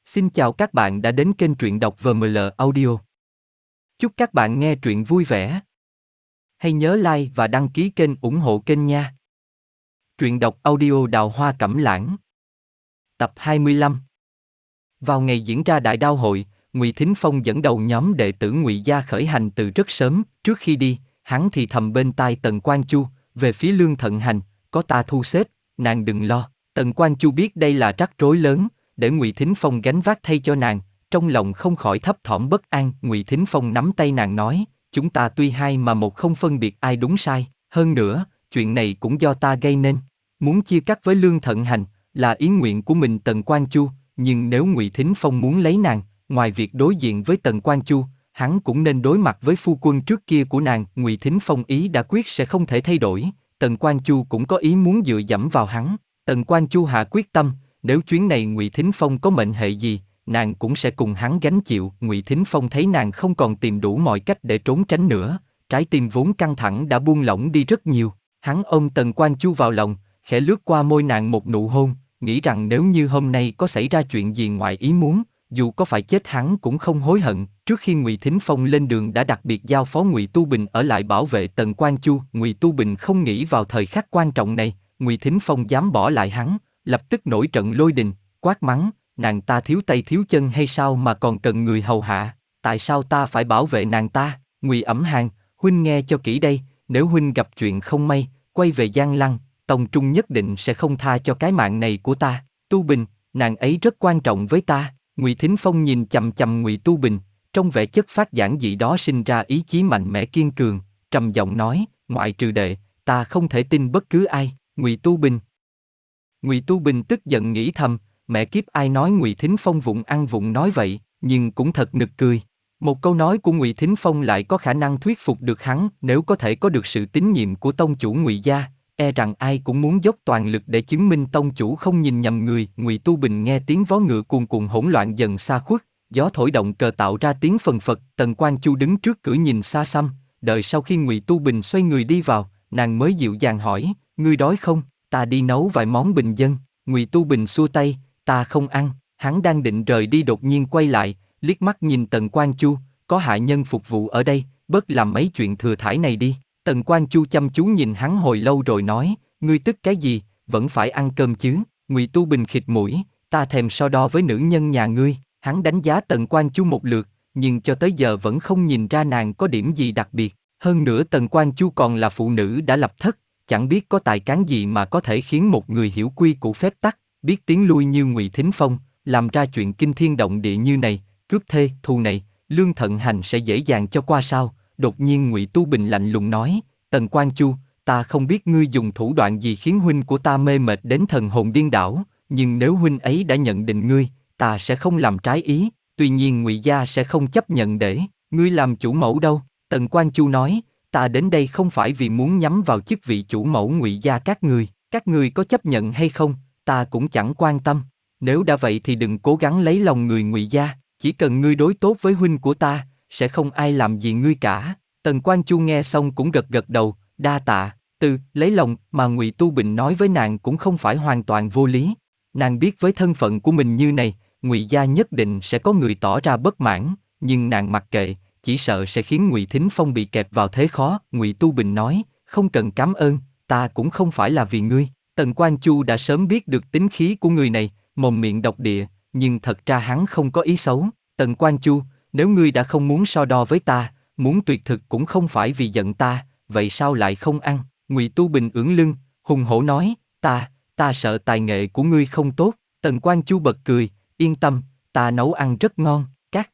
Xin chào các bạn đã đến kênh truyện đọc VML Audio. Chúc các bạn nghe truyện vui vẻ. Hãy nhớ like và đăng ký kênh ủng hộ kênh nha. Truyện đọc audio Đào Hoa Cẩm Lãng. Tập 25. Vào ngày diễn ra đại đao hội, Ngụy Thính Phong dẫn đầu nhóm đệ tử Ngụy gia khởi hành từ rất sớm. Trước khi đi, hắn thì thầm bên tai Tần Quan Chu, về phía Lương Thận Hành, có ta thu xếp, nàng đừng lo. Tần Quan Chu biết đây là rắc rối lớn, để Ngụy Thính Phong gánh vác thay cho nàng, trong lòng không khỏi thấp thỏm bất an. Ngụy Thính Phong nắm tay nàng nói, chúng ta tuy hai mà một không phân biệt ai đúng sai, hơn nữa, chuyện này cũng do ta gây nên. Muốn chia cắt với Lương Thận Hành, là ý nguyện của mình Tần Quan Chu, nhưng nếu Ngụy Thính Phong muốn lấy nàng, ngoài việc đối diện với Tần Quan Chu, hắn cũng nên đối mặt với phu quân trước kia của nàng. Ngụy Thính Phong ý đã quyết sẽ không thể thay đổi, Tần Quan Chu cũng có ý muốn dựa dẫm vào hắn. Tần Quan Chu hạ quyết tâm, nếu chuyến này Ngụy Thính Phong có mệnh hệ gì, nàng cũng sẽ cùng hắn gánh chịu. Ngụy Thính Phong thấy nàng không còn tìm đủ mọi cách để trốn tránh nữa, trái tim vốn căng thẳng đã buông lỏng đi rất nhiều. Hắn ôm Tần Quan Chu vào lòng, khẽ lướt qua môi nàng một nụ hôn, nghĩ rằng nếu như hôm nay có xảy ra chuyện gì ngoài ý muốn, dù có phải chết hắn cũng không hối hận. Trước khi Ngụy Thính Phong lên đường đã đặc biệt giao phó Ngụy Tu Bình ở lại bảo vệ Tần Quan Chu. Ngụy Tu Bình không nghĩ vào thời khắc quan trọng này, Ngụy Thính Phong dám bỏ lại hắn, lập tức nổi trận lôi đình, quát mắng, nàng ta thiếu tay thiếu chân hay sao mà còn cần người hầu hạ, tại sao ta phải bảo vệ nàng ta? Ngụy Ẩm Hàn, huynh nghe cho kỹ đây, nếu huynh gặp chuyện không may, quay về Giang Lăng, Tông Trung nhất định sẽ không tha cho cái mạng này của ta. Tu Bình, nàng ấy rất quan trọng với ta. Ngụy Thính Phong nhìn chằm chằm Ngụy Tu Bình, trong vẻ chất phát giản dị đó sinh ra ý chí mạnh mẽ kiên cường, trầm giọng nói, ngoại trừ đệ, ta không thể tin bất cứ ai. Ngụy Tu Bình. Ngụy Tu Bình tức giận nghĩ thầm, mẹ kiếp, ai nói Ngụy Thính Phong vụng ăn vụng nói vậy, nhưng cũng thật nực cười. Một câu nói của Ngụy Thính Phong lại có khả năng thuyết phục được hắn. Nếu có thể có được sự tín nhiệm của tông chủ Ngụy gia, e rằng ai cũng muốn dốc toàn lực để chứng minh tông chủ không nhìn nhầm người. Ngụy Tu Bình nghe tiếng vó ngựa cuồn cuộn hỗn loạn dần xa khuất, gió thổi động cờ tạo ra tiếng phần phật. Tần Quan Chu đứng trước cửa nhìn xa xăm, đợi sau khi Ngụy Tu Bình xoay người đi vào, nàng mới dịu dàng hỏi, ngươi đói không? Ta đi nấu vài món bình dân. Ngụy Tu Bình xua tay, ta không ăn. Hắn đang định rời đi đột nhiên quay lại, liếc mắt nhìn Tần Quan Chu, có hạ nhân phục vụ ở đây, bớt làm mấy chuyện thừa thải này đi. Tần Quan Chu chăm chú nhìn hắn hồi lâu rồi nói, ngươi tức cái gì, vẫn phải ăn cơm chứ. Ngụy Tu Bình khịt mũi, ta thèm so đo với nữ nhân nhà ngươi. Hắn đánh giá Tần Quan Chu một lượt, nhưng cho tới giờ vẫn không nhìn ra nàng có điểm gì đặc biệt. Hơn nữa Tần Quan Chu còn là phụ nữ đã lập thất, chẳng biết có tài cán gì mà có thể khiến một người hiểu quy củ phép tắc, biết tiến lui như Ngụy Thính Phong, làm ra chuyện kinh thiên động địa như này. Cướp thê thù này, Lương Thận Hành sẽ dễ dàng cho qua sao? Đột nhiên Ngụy Tu Bình lạnh lùng nói, Tần Quan Chu, ta không biết ngươi dùng thủ đoạn gì khiến huynh của ta mê mệt đến thần hồn điên đảo, nhưng nếu huynh ấy đã nhận định ngươi, ta sẽ không làm trái ý. Tuy nhiên Ngụy gia sẽ không chấp nhận để ngươi làm chủ mẫu đâu. Tần Quan Chu nói, ta đến đây không phải vì muốn nhắm vào chức vị chủ mẫu Ngụy gia các ngươi có chấp nhận hay không, ta cũng chẳng quan tâm. Nếu đã vậy thì đừng cố gắng lấy lòng người Ngụy gia, chỉ cần ngươi đối tốt với huynh của ta, sẽ không ai làm gì ngươi cả. Tần Quan Chu nghe xong cũng gật gật đầu, đa tạ. Từ lấy lòng mà Ngụy Tu Bình nói với nàng cũng không phải hoàn toàn vô lý. Nàng biết với thân phận của mình như này, Ngụy gia nhất định sẽ có người tỏ ra bất mãn, nhưng nàng mặc kệ, chỉ sợ sẽ khiến Ngụy Thính Phong bị kẹp vào thế khó. Ngụy Tu Bình nói, không cần cảm ơn, ta cũng không phải là vì ngươi. Tần Quan Chu đã sớm biết được tính khí của người này, mồm miệng độc địa, nhưng thật ra hắn không có ý xấu. Tần Quan Chu, nếu ngươi đã không muốn so đo với ta, muốn tuyệt thực cũng không phải vì giận ta, vậy sao lại không ăn? Ngụy Tu Bình ưỡn lưng, hùng hổ nói, ta sợ tài nghệ của ngươi không tốt. Tần Quan Chu bật cười, yên tâm, ta nấu ăn rất ngon. Các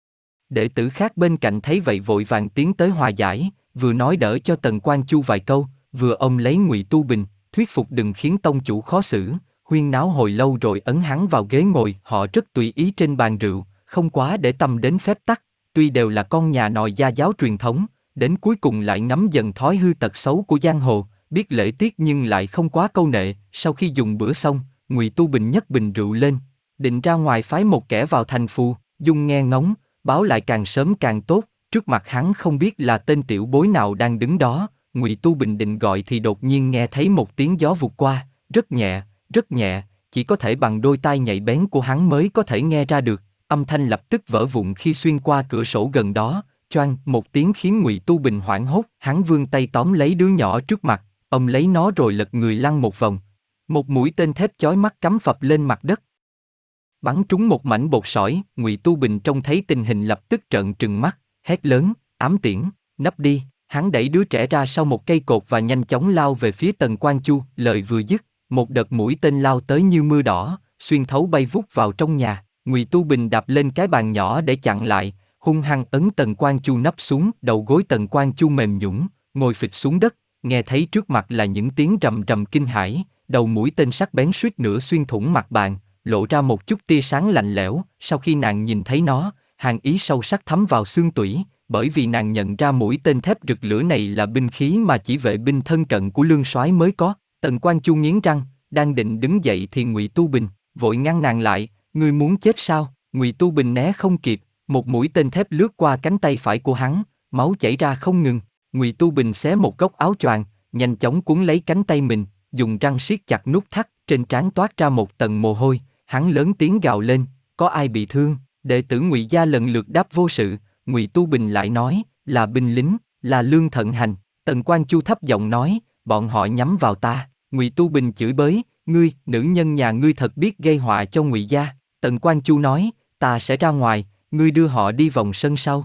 đệ tử khác bên cạnh thấy vậy vội vàng tiến tới hòa giải, vừa nói đỡ cho Tần Quan Chu vài câu, vừa ôm lấy Ngụy Tu Bình, thuyết phục đừng khiến tông chủ khó xử. Huyên náo hồi lâu rồi ấn hắn vào ghế ngồi. Họ rất tùy ý trên bàn rượu, không quá để tâm đến phép tắc. Tuy đều là con nhà nòi gia giáo truyền thống, đến cuối cùng lại ngấm dần thói hư tật xấu của giang hồ, biết lễ tiết nhưng lại không quá câu nệ. Sau khi dùng bữa xong, Ngụy Tu Bình nhấc bình rượu lên, định ra ngoài phái một kẻ vào thành phù dung nghe ngóng, báo lại càng sớm càng tốt. Trước mặt hắn không biết là tên tiểu bối nào đang đứng đó. Ngụy Tu Bình định gọi thì đột nhiên nghe thấy một tiếng gió vụt qua, rất nhẹ, chỉ có thể bằng đôi tai nhạy bén của hắn mới có thể nghe ra được. Âm thanh lập tức vỡ vụn khi xuyên qua cửa sổ gần đó, choang một tiếng khiến Ngụy Tu Bình hoảng hốt. Hắn vươn tay tóm lấy đứa nhỏ trước mặt, ôm lấy nó rồi lật người lăn một vòng. Một mũi tên thép chói mắt cắm phập lên mặt đất, bắn trúng một mảnh bột sỏi. Ngụy Tu Bình trông thấy tình hình lập tức trợn trừng mắt, hét lớn: ám tiễn, nấp đi! Hắn đẩy đứa trẻ ra sau một cây cột và nhanh chóng lao về phía Tần Quang Chu. Lời vừa dứt, một đợt mũi tên lao tới như mưa đỏ, xuyên thấu bay vút vào trong nhà. Ngụy Tu Bình đạp lên cái bàn nhỏ để chặn lại, hung hăng ấn Tần Quang Chu nấp xuống. Đầu gối Tần Quang Chu mềm nhũn, ngồi phịch xuống đất, nghe thấy trước mặt là những tiếng rầm rầm kinh hãi. Đầu mũi tên sắc bén suýt nữa xuyên thủng mặt bàn, lộ ra một chút tia sáng lạnh lẽo. Sau khi nàng nhìn thấy nó, hàn ý sâu sắc thấm vào xương tủy, bởi vì nàng nhận ra mũi tên thép rực lửa này là binh khí mà chỉ vệ binh thân cận của Lương Soái mới có. Tần Quang Chu nghiến răng, đang định đứng dậy thì Ngụy Tu Bình vội ngăn nàng lại: ngươi muốn chết sao? Ngụy Tu Bình né không kịp, một mũi tên thép lướt qua cánh tay phải của hắn, máu chảy ra không ngừng. Ngụy Tu Bình xé một góc áo choàng, nhanh chóng cuốn lấy cánh tay mình, dùng răng siết chặt nút thắt, trên trán toát ra một tầng mồ hôi. Hắn lớn tiếng gào lên: có ai bị thương? Đệ tử Ngụy gia lần lượt đáp vô sự. Ngụy Tu Bình lại nói: là binh lính, là Lương Thận Hành. Tần Quang Chu thấp giọng nói: bọn họ nhắm vào ta. Ngụy Tu Bình chửi bới: ngươi, nữ nhân nhà ngươi thật biết gây họa cho Ngụy gia. Tần Quang Chu nói: ta sẽ ra ngoài, ngươi đưa họ đi vòng sân sau.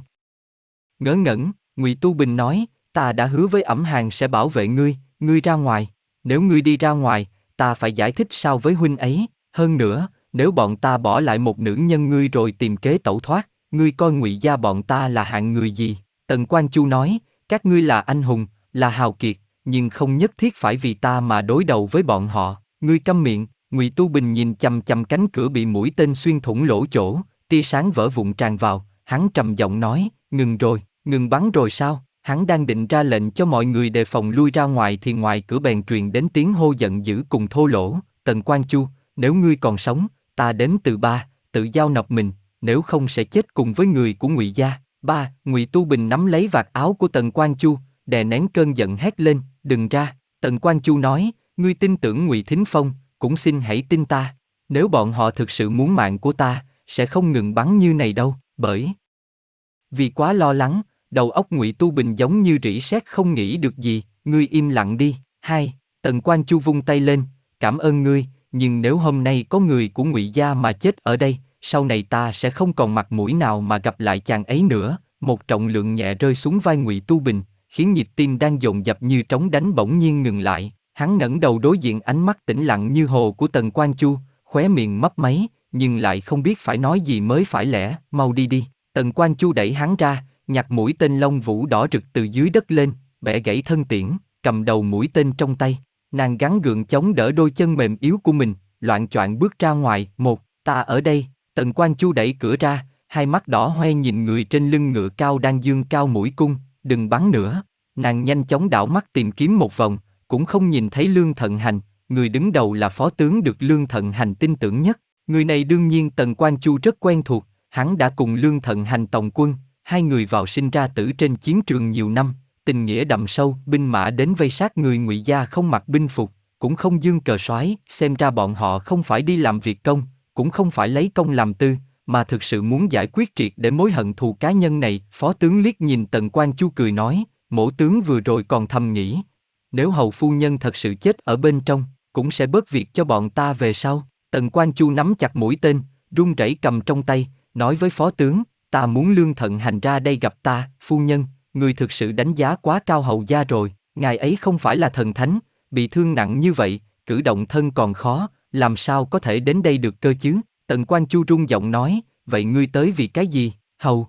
Ngớ ngẩn, Ngụy Tu Bình nói: ta đã hứa với Ẩm Hàn sẽ bảo vệ ngươi, ngươi ra ngoài. Nếu ngươi đi ra ngoài, ta phải giải thích sao với huynh ấy. Hơn nữa, nếu bọn ta bỏ lại một nữ nhân ngươi rồi tìm kế tẩu thoát, ngươi coi Ngụy gia bọn ta là hạng người gì? Tần Quang Chu nói: các ngươi là anh hùng, là hào kiệt, nhưng không nhất thiết phải vì ta mà đối đầu với bọn họ. Ngươi câm miệng. Ngụy Tu Bình nhìn chằm chằm cánh cửa bị mũi tên xuyên thủng lỗ chỗ, tia sáng vỡ vụn tràn vào. Hắn trầm giọng nói: ngừng rồi, ngừng bắn rồi sao? Hắn đang định ra lệnh cho mọi người đề phòng lui ra ngoài thì ngoài cửa bèn truyền đến tiếng hô giận dữ cùng thô lỗ: Tần Quang Chu, nếu ngươi còn sống, ta đếm từ 3, tự giao nộp mình, nếu không sẽ chết cùng với người của Ngụy gia. 3. Ngụy Tu Bình nắm lấy vạt áo của Tần Quang Chu, đè nén cơn giận hét lên: đừng ra! Tần Quang Chu nói: ngươi tin tưởng Ngụy Thính Phong, cũng xin hãy tin ta. Nếu bọn họ thực sự muốn mạng của ta, sẽ không ngừng bắn như này đâu. Bởi vì quá lo lắng, đầu óc Ngụy Tu Bình giống như rỉ sét không nghĩ được gì. Ngươi im lặng đi. 2. Tần Quang Chu vung tay lên: cảm ơn ngươi, nhưng nếu hôm nay có người của Ngụy gia mà chết ở đây, sau này ta sẽ không còn mặt mũi nào mà gặp lại chàng ấy nữa. Một trọng lượng nhẹ rơi xuống vai Ngụy Tu Bình, khiến nhịp tim đang dồn dập như trống đánh bỗng nhiên ngừng lại. Hắn ngẩng đầu đối diện ánh mắt tĩnh lặng như hồ của Tần Quang Chu, khóe miệng mấp máy, nhưng lại không biết phải nói gì mới phải lẽ. Mau đi đi. Tần Quang Chu đẩy hắn ra, nhặt mũi tên lông vũ đỏ rực từ dưới đất lên, bẻ gãy thân tiễn, cầm đầu mũi tên trong tay. Nàng gắng gượng chống đỡ đôi chân mềm yếu của mình, loạng choạng bước ra ngoài. Ta ở đây. Tần Quang Chu đẩy cửa ra, hai mắt đỏ hoe nhìn người trên lưng ngựa cao đang dương cao mũi cung: đừng bắn nữa. Nàng nhanh chóng đảo mắt tìm kiếm một vòng, cũng không nhìn thấy Lương Thận Hành. Người đứng đầu là phó tướng được Lương Thận Hành tin tưởng nhất. Người này đương nhiên Tần Quang Chu rất quen thuộc, hắn đã cùng Lương Thận Hành tòng quân, hai người vào sinh ra tử trên chiến trường nhiều năm, tình nghĩa đậm sâu. Binh mã đến vây sát người Ngụy gia không mặc binh phục, cũng không dương cờ soái, xem ra bọn họ không phải đi làm việc công, cũng không phải lấy công làm tư, mà thực sự muốn giải quyết triệt để mối hận thù cá nhân này. Phó tướng liếc nhìn Tần Quang Chu cười nói: mỗ tướng vừa rồi còn thầm nghĩ, nếu hầu phu nhân thật sự chết ở bên trong, cũng sẽ bớt việc cho bọn ta về sau. Tần Quang Chu nắm chặt mũi tên, run rẩy cầm trong tay, nói với phó tướng: ta muốn Lương Thận Hành ra đây gặp ta. Phu nhân, người thực sự đánh giá quá cao hầu gia rồi, ngài ấy không phải là thần thánh, bị thương nặng như vậy, cử động thân còn khó, làm sao có thể đến đây được cơ chứ? Tần Quang Chu run giọng nói: vậy ngươi tới vì cái gì? Hầu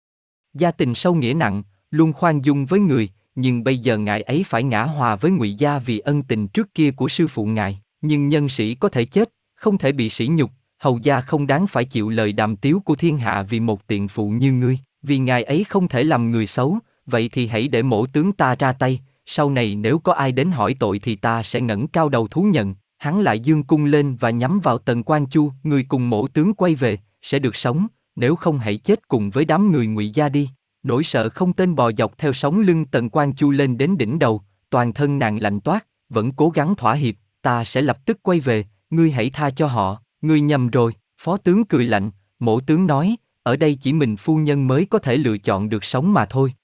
gia tình sâu nghĩa nặng, luôn khoan dung với người, nhưng bây giờ ngài ấy phải ngã hòa với Ngụy gia vì ân tình trước kia của sư phụ ngài. Nhưng nhân sĩ có thể chết, không thể bị sỉ nhục. Hầu gia không đáng phải chịu lời đàm tiếu của thiên hạ vì một tiện phụ như ngươi. Vì ngài ấy không thể làm người xấu, vậy thì hãy để mỗ tướng ta ra tay. Sau này nếu có ai đến hỏi tội thì ta sẽ ngẩng cao đầu thú nhận. Hắn lại giương cung lên và nhắm vào Tần Quang Chu: người cùng mỗ tướng quay về, sẽ được sống, nếu không hãy chết cùng với đám người Ngụy gia đi. Nỗi sợ không tên bò dọc theo sống lưng Tần Quang Chu lên đến đỉnh đầu, toàn thân nàng lạnh toát, vẫn cố gắng thỏa hiệp: ta sẽ lập tức quay về, Ngươi hãy tha cho họ, ngươi nhầm rồi, phó tướng cười lạnh, mổ tướng nói, ở đây chỉ mình phu nhân mới có thể lựa chọn được sống mà thôi.